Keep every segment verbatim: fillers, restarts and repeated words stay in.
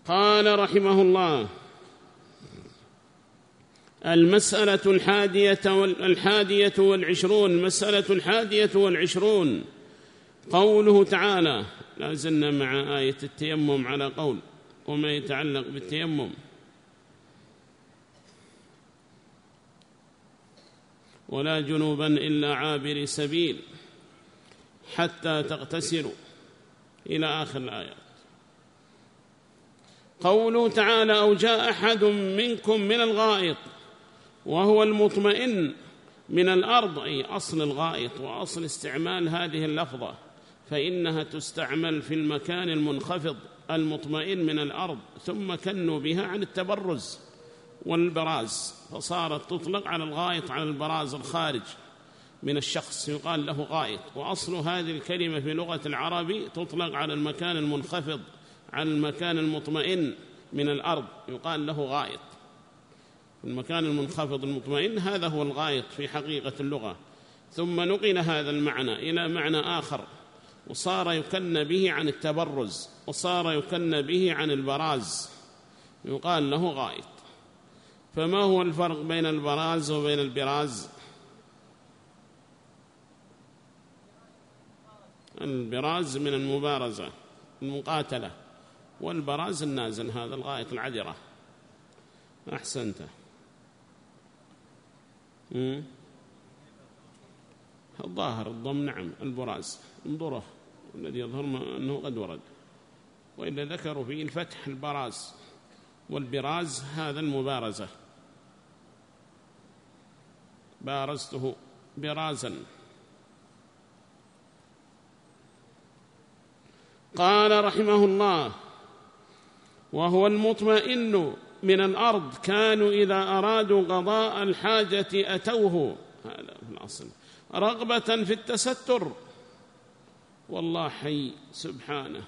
قال رحمه الله: المسألة الحادية والحادية والعشرون مسألة الحادية والعشرون قوله تعالى. لا زلنا مع آية التيمم على قول وما يتعلق بالتيمم. ولا جنوبا إلا عابر سبيل حتى تغتسلوا إلى آخر الآيات. قوله تعالى: أو جاء أحد منكم من الغائط وهو المطمئن من الأرض، أي أصل الغائط وأصل استعمال هذه اللفظة، فإنها تستعمل في المكان المنخفض المطمئن من الأرض، ثم كنوا بها عن التبرز والبراز، فصارت تطلق على الغائط على البراز الخارج من الشخص، يقال له غائط. وأصل هذه الكلمة في لغة العرب تطلق على المكان المنخفض، على المكان المطمئن من الأرض، يقال له غائط. المكان المنخفض المطمئن هذا هو الغائط في حقيقة اللغة. ثم نقل هذا المعنى إلى معنى آخر، وصار يكن به عن التبرز، وصار يكن به عن البراز، يقال له غائط. فما هو الفرق بين البراز وبين البراز؟ البراز من المبارزة المقاتلة، والبراز النازل، هذا الغائط العذرة. أحسنت. الظاهر الضم، نعم، البراز انظره، الذي يظهر أنه قد ورد، وإلا ذكروا فيه الفتح البراز، والبراز هذا المبارزة، بارزته برازا. قال رحمه الله: وهو المطمئن من الأرض، كانوا إذا أرادوا قضاء الحاجة أتوه، هذا في الأصل رغبة في التستر. والله حي سبحانه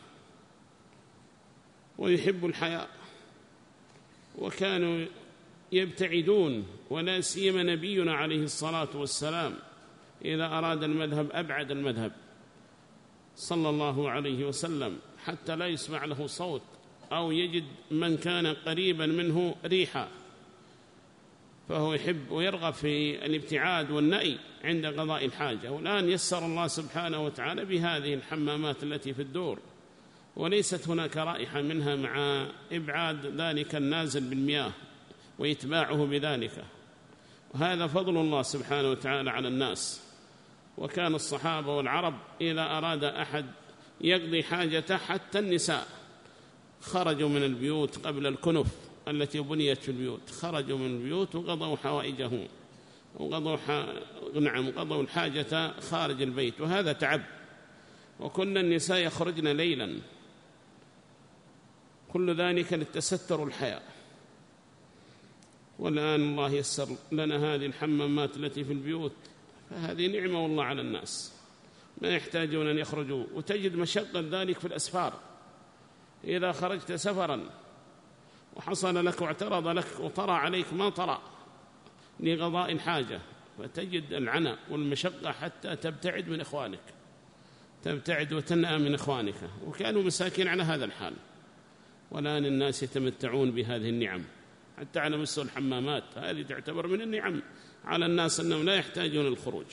ويحب الحياء، وكانوا يبتعدون، ولا سيما نبينا عليه الصلاة والسلام إذا أراد المذهب أبعد المذهب صلى الله عليه وسلم، حتى لا يسمع له صوت أو يجد من كان قريبا منه ريحا، فهو يحب ويرغب في الابتعاد والنأي عند قضاء الحاجة. والآن يسر الله سبحانه وتعالى بهذه الحمامات التي في الدور، وليست هناك رائحة منها مع إبعاد ذلك النازل بالمياه ويتباعه بذلك، وهذا فضل الله سبحانه وتعالى على الناس. وكان الصحابة والعرب إذا أراد أحد يقضي حاجته، حتى النساء خرجوا من البيوت قبل الكنف التي بنيت في البيوت، خرجوا من البيوت وقضوا حوائجهم، وقضوا ح... نعم قضوا الحاجة خارج البيت، وهذا تعب. وكل النساء يخرجن ليلا، كل ذلك للتستر والحياء. والآن الله يسر لنا هذه الحمامات التي في البيوت، فهذه نعمة والله على الناس، ما يحتاجون أن يخرجوا. وتجد مشقة ذلك في الأسفار، إذا خرجت سفرا وحصل لك واعترض لك وطرى عليك ما طرى لقضاء الحاجة، فتجد العناء والمشقة حتى تبتعد من إخوانك، تبتعد وتنأى من إخوانك. وكانوا مساكين على هذا الحال، والآن الناس يتمتعون بهذه النعم، حتى على مستوى الحمامات هذه تعتبر من النعم على الناس، أنهم لا يحتاجون الخروج.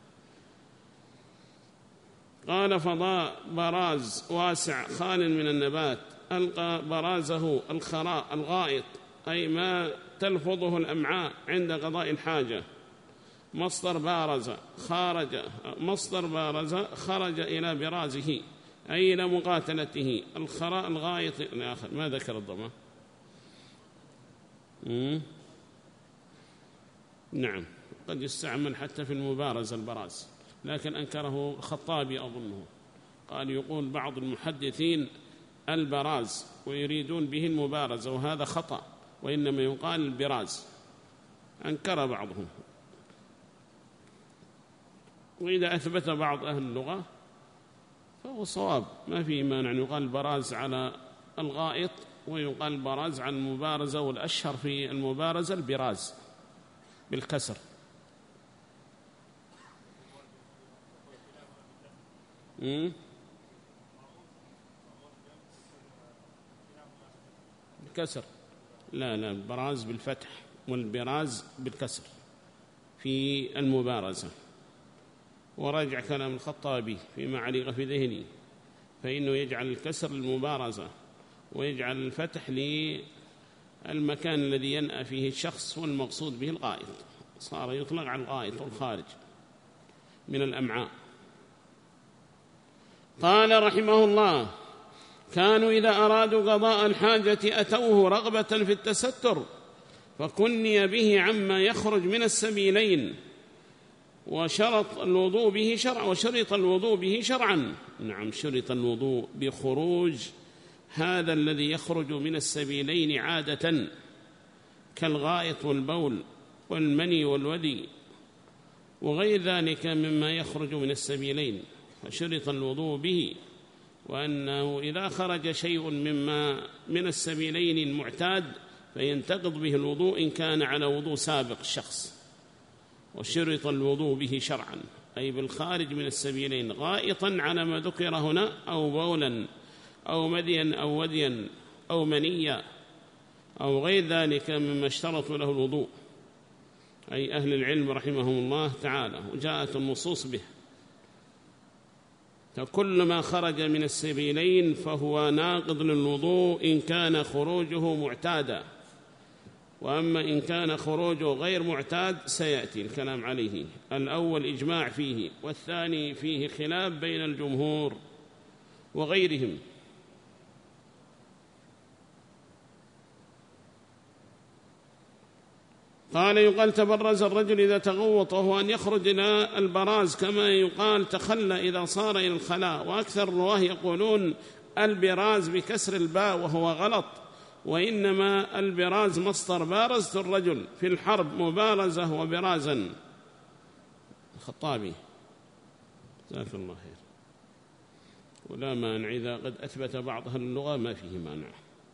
قال: فضاء براز واسع خال من النبات، ألقى برازه الخراء الغائط، أي ما تلفظه الأمعاء عند قضاء الحاجة. مصدر بارز خارج، مصدر بارز خرج إلى برازه، أي إلى مقاتلته. الخراء الغائط الآخر ما ذكر الضمة. نعم، قد يستعمل حتى في المبارزة البراز، لكن أنكره الخطابي أظنه، قال يقول بعض المحدثين البراز ويريدون به المبارزة، وهذا خطأ، وإنما يقال البراز، أنكر بعضهم. وإذا أثبت بعض أهل اللغة فهو صواب، ما فيه مانع أن يقال البراز على الغائط ويقال البراز على المبارزة، والأشهر في المبارزة البراز بالكسر. بالكسر، لا لا البراز بالفتح والبراز بالكسر في المبارزة. وراجع كلام الخطابي فيما علق في ذهني، فإنه يجعل الكسر للمبارزة ويجعل الفتح للمكان الذي ينأى فيه الشخص والمقصود به الغائط، صار يطلق على الغائط والخارج من الأمعاء. قال رحمه الله: كانوا إذا أرادوا قضاء الحاجة أتوه رغبة في التستر، فكني به عما يخرج من السبيلين، وشرط الوضوء به شرعا وشرط الوضوء به شرعا. نعم، شرط الوضوء بخروج هذا الذي يخرج من السبيلين عادة كالغائط والبول والمني والودي وغير ذلك مما يخرج من السبيلين، فشرط الوضوء به، وأنه إذا خرج شيء مما من السبيلين المعتاد فينتقض به الوضوء إن كان على وضوء سابق الشخص. وشرط الوضوء به شرعا أي بالخارج من السبيلين، غائطا على ما ذكر هنا، أو بولا أو مديا أو وديا أو منيا أو غير ذلك مما اشترطوا له الوضوء، أي أهل العلم رحمهم الله تعالى، وجاءت النصوص به. فكل ما خرج من السبيلين فهو ناقض للوضوء إن كان خروجه معتادا، وأما إن كان خروجه غير معتاد سيأتي الكلام عليه. الأول إجماع فيه، والثاني فيه خلاف بين الجمهور وغيرهم. قال: يقال تبرز الرجل إذا تغوط، وهو أن يخرج إلى البراز، كما يقال تخلى إذا صار إلى الخلاء. وأكثر الرواه يقولون البراز بكسر الباء وهو غلط، وإنما البراز مصدر بارزت الرجل في الحرب مبارزة وبرازا. الخطابي جزاك الله خير. ولا مانع إذا قد أثبت بعضها اللغة ما فيه مانع.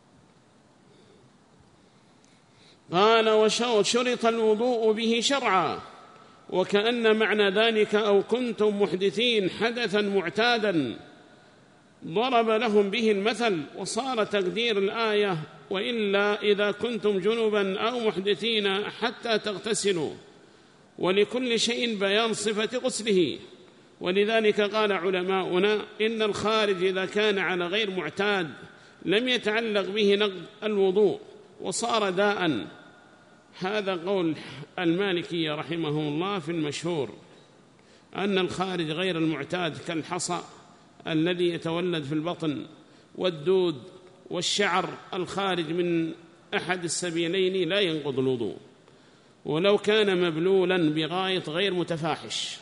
قال: وشرط الوضوء به شرعا، وكأن معنى ذلك أو كنتم محدثين حدثا معتادا، ضرب لهم به المثل، وصار تقدير الآية: وإلا إذا كنتم جنبا أو محدثين حتى تغتسلوا، ولكل شيء بيان صفة غسله. ولذلك قال علماؤنا إن الخارج إذا كان على غير معتاد لم يتعلق به نقض الوضوء وصار داء. هذا قول المالكي رحمه الله في المشهور، أن الخارج غير المعتاد كالحصى الذي يتولد في البطن والدود والشعر الخارج من أحد السبيلين لا ينقض الوضوء، ولو كان مبلولا بغاية غير متفاحش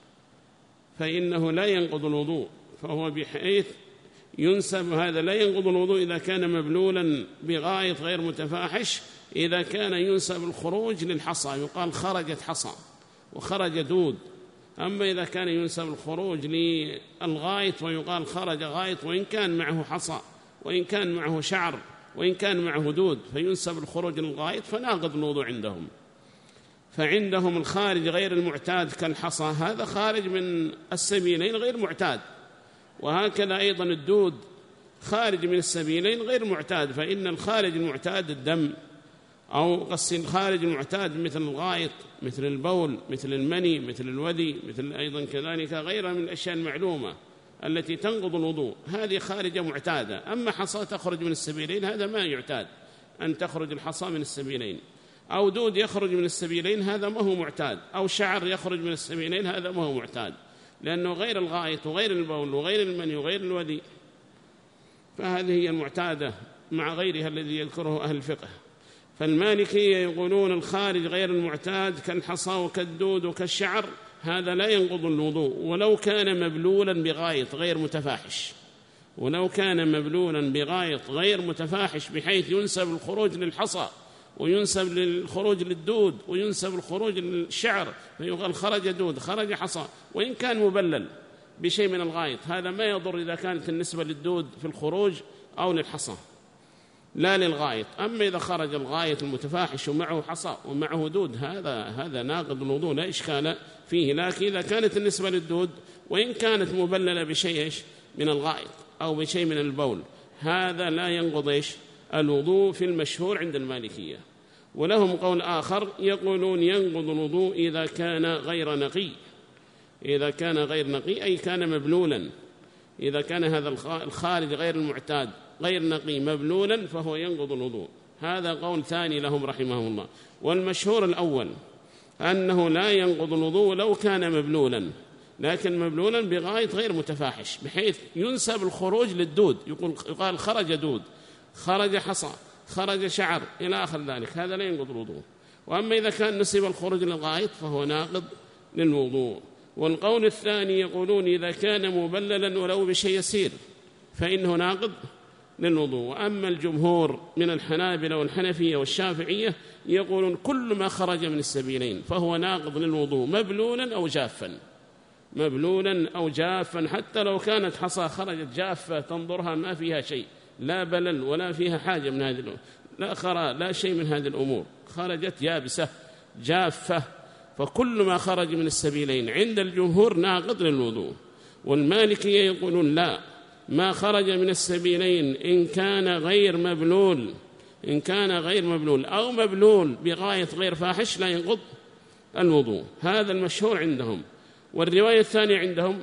فإنه لا ينقض الوضوء، فهو بحيث ينسب هذا لا ينقض الوضوء إذا كان مبلولا بغاية غير متفاحش. إذا كان ينسب الخروج للحصى يقال خرجت حصى وخرج دود. أما إذا كان ينسب الخروج للغايط ويقال خرج غايط، وإن كان معه حصى وإن كان معه شعر وإن كان معه دود فينسب الخروج للغايط فناقض الوضوء عندهم. فعندهم الخارج غير المعتاد كالحصى هذا خارج من السبيلين غير معتاد، وهكذا أيضا الدود خارج من السبيلين غير معتاد. فإن الخارج المعتاد الدم، أو قص الخارج المعتاد مثل الغائط مثل البول مثل المني مثل الودي مثل أيضا كذلك غيرها من الأشياء المعلومة التي تنقض الوضوء، هذه خارجة معتادة. أما حصى تخرج من السبيلين هذا ما يعتاد أن تخرج الحصى من السبيلين، أو دود يخرج من السبيلين هذا ما هو معتاد، أو شعر يخرج من السبيلين هذا ما هو معتاد، لأنه غير الغائط وغير البول وغير المني وغير الودي، فهذه هي المعتادة مع غيرها الذي يذكره أهل الفقه. فالمالكية يقولون الخارج غير المعتاد كالحصى وكالدود وكالشعر هذا لا ينقض الوضوء ولو كان مبلولا بغايط غير متفاحش، ولو كان مبلولا بغايط غير متفاحش بحيث ينسب الخروج للحصى وينسب للخروج للدود وينسب الخروج للشعر، فيقال خرج دود خرج حصى، وإن كان مبلل بشيء من الغايط هذا ما يضر إذا كانت النسبة للدود في الخروج أو للحصى لا للغايط. أما إذا خرج الغايط المتفاحش ومعه حصى ومعه دود هذا هذا ناقض الوضوء لا إشكال فيه. لكن إذا كانت النسبة للدود وإن كانت مبللة بشيء من الغايط أو بشيء من البول هذا لا ينقض إيش الوضوء في المشهور عند المالكية. ولهم قول آخر يقولون ينقض الوضوء إذا كان غير نقي، إذا كان غير نقي أي كان مبلولا، إذا كان هذا الخارج غير المعتاد غير نقي مبلولا فهو ينقض الوضوء. هذا قول ثاني لهم رحمهم الله. والمشهور الأول أنه لا ينقض الوضوء لو كان مبلولا، لكن مبلولا بغاية غير متفاحش بحيث ينسب الخروج للدود، يقال خرج دود، خرج حصى، خرج شعر إلى آخر ذلك، هذا لا ينقض الوضوء. وأما إذا كان نسب الخروج للغاية فهو ناقض للوضوء. والقول الثاني يقولون إذا كان مبللا ولو بشيء يسير فإنه ناقض للوضوء. وأما الجمهور من الحنابلة والحنفية والشافعية يقولون كل ما خرج من السبيلين فهو ناقض للوضوء مبلولا أو جافا، مبلولا أو جافا، حتى لو كانت حصى خرجت جافة تنظرها ما فيها شيء، لا بلل ولا فيها حاجة من هذه الأمور، لا خرى لا شيء من هذه الأمور، خرجت يابسة جافة، فكل ما خرج من السبيلين عند الجمهور ناقض للوضوء. والمالكية يقولون لا، ما خرج من السبيلين إن كان غير مبلول، إن كان غير مبلول أو مبلول بغاية غير فاحش لا ينقض الوضوء. هذا المشهور عندهم. والرواية الثانية عندهم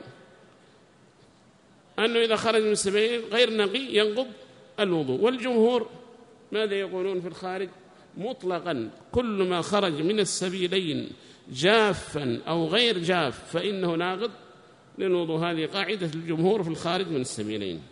أنه إذا خرج من السبيلين غير نقي ينقض الوضوء. والجمهور ماذا يقولون في الخارج؟ مطلقا كل ما خرج من السبيلين جافا أو غير جاف فإنه ناقض للوضوء. هذه قاعدة الجمهور في الخارج من السبيلين.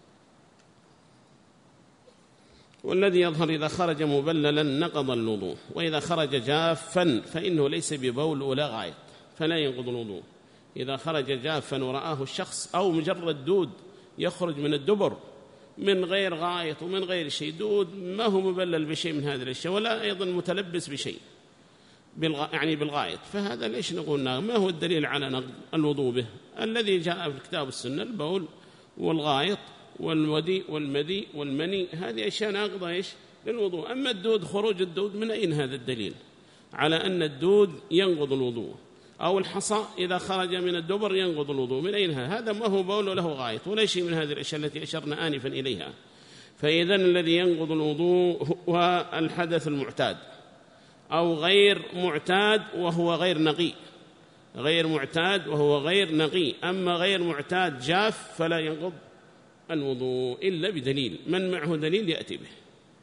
والذي يظهر إذا خرج مبللا نقض الوضوء، وإذا خرج جافا فإنه ليس ببول ولا غائط فلا ينقض الوضوء. إذا خرج جافا ورآه الشخص أو مجرد دود يخرج من الدبر من غير غائط ومن غير شيء، دود ما هو مبلل بشيء من هذه الأشياء ولا أيضا متلبس بشيء بالغ... يعني بالغائط، فهذا ليش نقول ما هو الدليل على نقض الوضوء به؟ الذي جاء في الكتاب والسنة البول والغائط والودي والمدي والمني، هذه أشياء ناقضة إيش للوضوء. أما الدود، خروج الدود، من أين هذا الدليل على أن الدود ينقض الوضوء؟ أو الحصى إذا خرج من الدبر ينقض الوضوء، من أين هذا؟ هذا ما هو بول وله غائط ولا شيء من هذه الأشياء التي أشرنا آنفا إليها. فإذن الذي ينقض الوضوء هو الحدث المعتاد أو غير معتاد وهو غير نقي، غير معتاد وهو غير نقي. أما غير معتاد جاف فلا ينقض الوضوء إلا بدليل، من معه دليل يأتي به.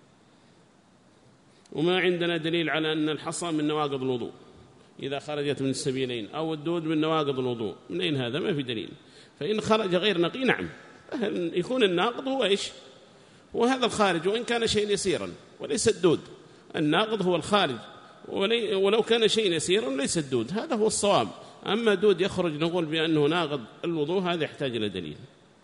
وما عندنا دليل على أن الحصى من نواقض الوضوء إذا خرجت من السبيلين أو الدود من نواقض الوضوء، منين هذا؟ ما في دليل. فإن خرج غير نقي نعم يكون الناقض هو إيش؟ وهذا الخارج وإن كان شيء يسيرا وليس الدود، الناقض هو الخارج ولو كان شيء يسيرا ليس الدود، هذا هو الصواب. أما دود يخرج نقول بأنه ناقض الوضوء هذا يحتاج إلى دليل.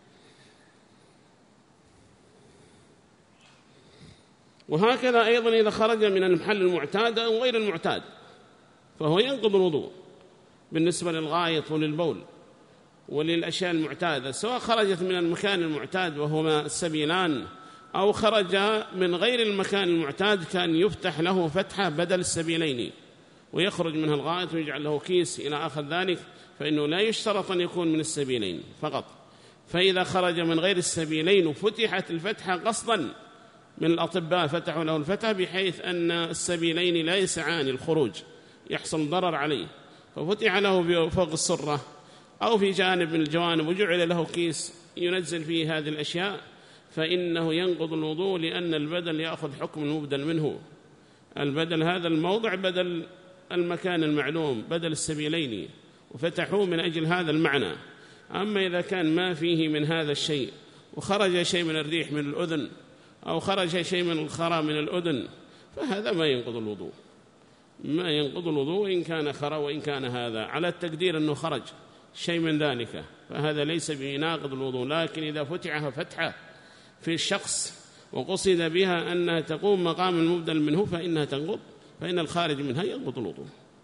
وهكذا أيضا إذا خرج من المحل المعتاد أو غير المعتاد فهو ينقض الوضوء بالنسبة للغائط وللبول وللأشياء المعتادة، سواء خرجت من المكان المعتاد وهما السبيلان أو خرج من غير المكان المعتاد كان يفتح له فتحة بدل السبيلين ويخرج منها الغائط ويجعل له كيس إلى آخر ذلك، فإنه لا يشترط أن يكون من السبيلين فقط. فإذا خرج من غير السبيلين وفتحت الفتحة قصدا من الأطباء فتحوا له الفتحة بحيث أن السبيلين لا يسعان الخروج يحصل ضرر عليه، ففتح له فوق السرة أو في جانب من الجوانب وجعل له كيس ينزل فيه هذه الأشياء، فإنه ينقض الوضوء لأن البدل يأخذ حكم المبدل منه. البدل هذا الموضع بدل المكان المعلوم، بدل السبيلين، وفتحوه من أجل هذا المعنى. أما إذا كان ما فيه من هذا الشيء وخرج شيء من الريح من الأذن أو خرج شيء من الخرى من الأذن فهذا ما ينقض الوضوء، ما ينقض الوضوء إن كان خرى وإن كان هذا على التقدير أنه خرج شيء من ذلك، فهذا ليس بناقض الوضوء. لكن إذا فتحها فتحة في الشخص وقصد بها أنها تقوم مقام المبدل منه فإنها تنقض، فإن الخارج منها ينقض الوضوء.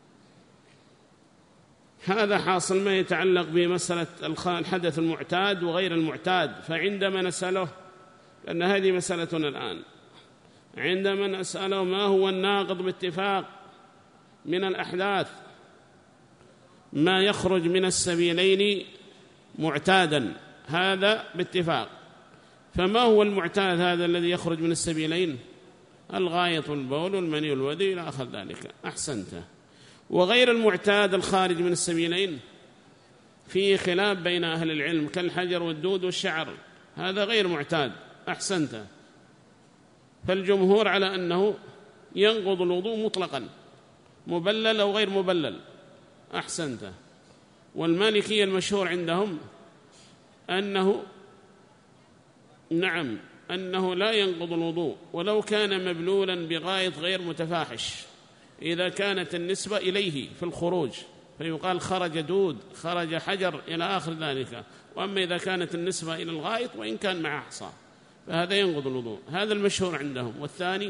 هذا حاصل ما يتعلق بمسألة الحدث المعتاد وغير المعتاد. فعندما نسأله، لأن هذه مسألتنا الآن، عندما نسأله ما هو الناقض باتفاق من الأحداث، ما يخرج من السبيلين معتادا هذا باتفاق، فما هو المعتاد هذا الذي يخرج من السبيلين؟ الغائط والبول والمني والودي إلى آخر ذلك. أحسنت. وغير المعتاد الخارج من السبيلين فيه خلاف بين أهل العلم كالحجر والدود والشعر، هذا غير معتاد. أحسنت. فالجمهور على أنه ينقض الوضوء مطلقا، مبلل أو غير مبلل. أحسنت. والمالكية المشهور عندهم أنه نعم أنه لا ينقض الوضوء ولو كان مبلولا بغاية غير متفاحش، إذا كانت النسبة إليه في الخروج فيقال خرج دود، خرج حجر إلى آخر ذلك. وأما إذا كانت النسبة إلى الغائط وإن كان مع حصى فهذا ينقض الوضوء، هذا المشهور عندهم. والثاني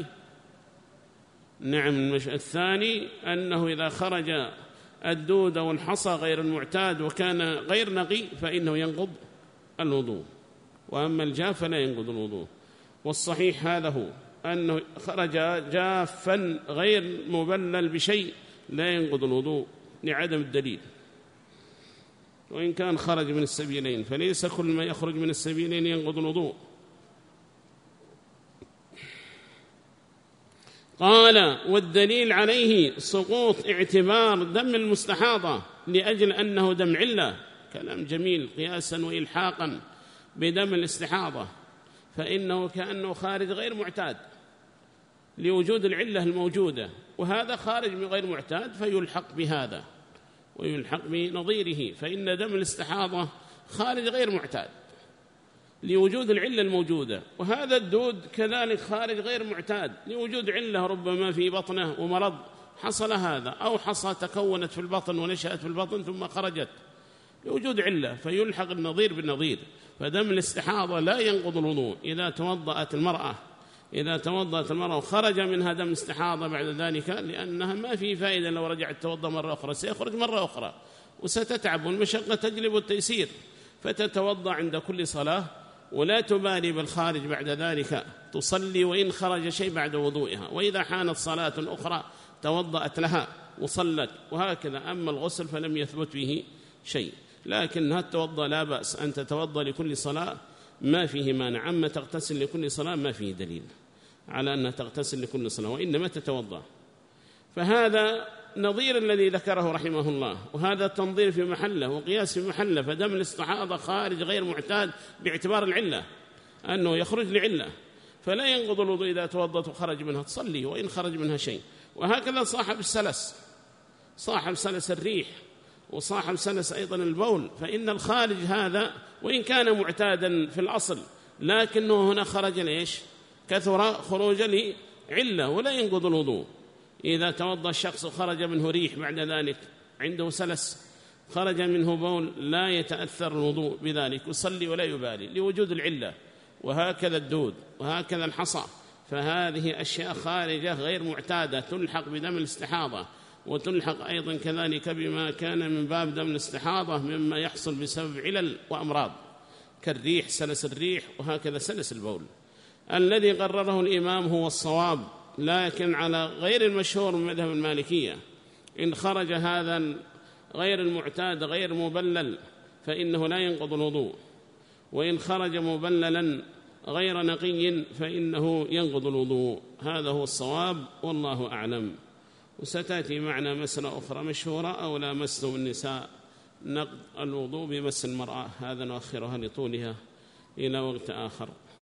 نعم الثاني أنه إذا خرج الدود أو الحصى غير المعتاد وكان غير نقي فإنه ينقض الوضوء، وأما الجاف فلا ينقض الوضوء. والصحيح هذا هو أنه خرج جافا غير مبلل بشيء لا ينقض الوضوء لعدم الدليل، وإن كان خرج من السبيلين، فليس كل ما يخرج من السبيلين ينقض الوضوء. قال والدليل عليه سقوط اعتبار دم المستحاضة لأجل أنه دم علة، كلام جميل، قياسا وإلحاقا بدم الاستحاضة، فإنه كأنه خارج غير معتاد لوجود العلة الموجودة، وهذا خارج من غير معتاد فيلحق بهذا ويلحق بنظيره، فإن دم الاستحاضة خارج غير معتاد لوجود العلة الموجودة، وهذا الدود كذلك خارج غير معتاد لوجود علة ربما في بطنه ومرض حصل هذا، أو حصى تكونت في البطن ونشأت في البطن ثم خرجت لوجود علة فيلحق النظير بالنظير. فدم الاستحاضة لا ينقض الوضوء إذا توضأت المرأة إذا توضأت المرأة وخرج منها دم استحاضة بعد ذلك، لأنها ما في فائدة لو رجعت توضأ مرة أخرى، سيخرج مرة أخرى وستتعب، والمشقة تجلب التيسير، فتتوضأ عند كل صلاة ولا تبالي بالخارج بعد ذلك، تصلي وإن خرج شيء بعد وضوئها، وإذا حانت صلاة أخرى توضأت لها وصلت، وهكذا. أما الغسل فلم يثبت فيه شيء، لكنها توضأ لا بأس أن تتوضأ لكل صلاة ما فيه مانع. أما تغتسل لكل صلاة ما فيه دليل على أنها تغتسل لكل صلاة، وإنما تتوضأ. فهذا نظير الذي ذكره رحمه الله، وهذا تنظير في محله وقياس في محله. فدم الاستحاضة خارج غير معتاد باعتبار العلة أنه يخرج لعلة، فلا ينقض الوضوء إذا توضأت وخرج منها، تصلي وإن خرج منها شيء. وهكذا صاحب السلس، صاحب سلس الريح وصاحب سلس أيضا البول، فإن الخارج هذا وإن كان معتادا في الأصل لكنه هنا خرج ليش؟ كثر خروج لعلة ولا ينقض الوضوء. إذا توضأ الشخص وخرج منه ريح بعد ذلك، عنده سلس خرج منه بول، لا يتأثر الوضوء بذلك، يصلي ولا يبالي لوجود العلة. وهكذا الدود وهكذا الحصى، فهذه أشياء خارجة غير معتادة تلحق بدم الاستحاضة، وتلحق أيضا كذلك بما كان من باب دم الاستحاضة مما يحصل بسبب علل وأمراض كالريح، سلس الريح، وهكذا سلس البول. الذي قرره الإمام هو الصواب، لكن على غير المشهور من مذهب المالكية، إن خرج هذا غير المعتاد غير مبلل فإنه لا ينقض الوضوء، وإن خرج مبللا غير نقي فإنه ينقض الوضوء. هذا هو الصواب والله أعلم. وستأتي معنا مسألة أخرى مشهورة، أو لا مسوا النساء نقض الوضوء بمس المرأة، هذا نؤخرها لطولها إلى وقت آخر.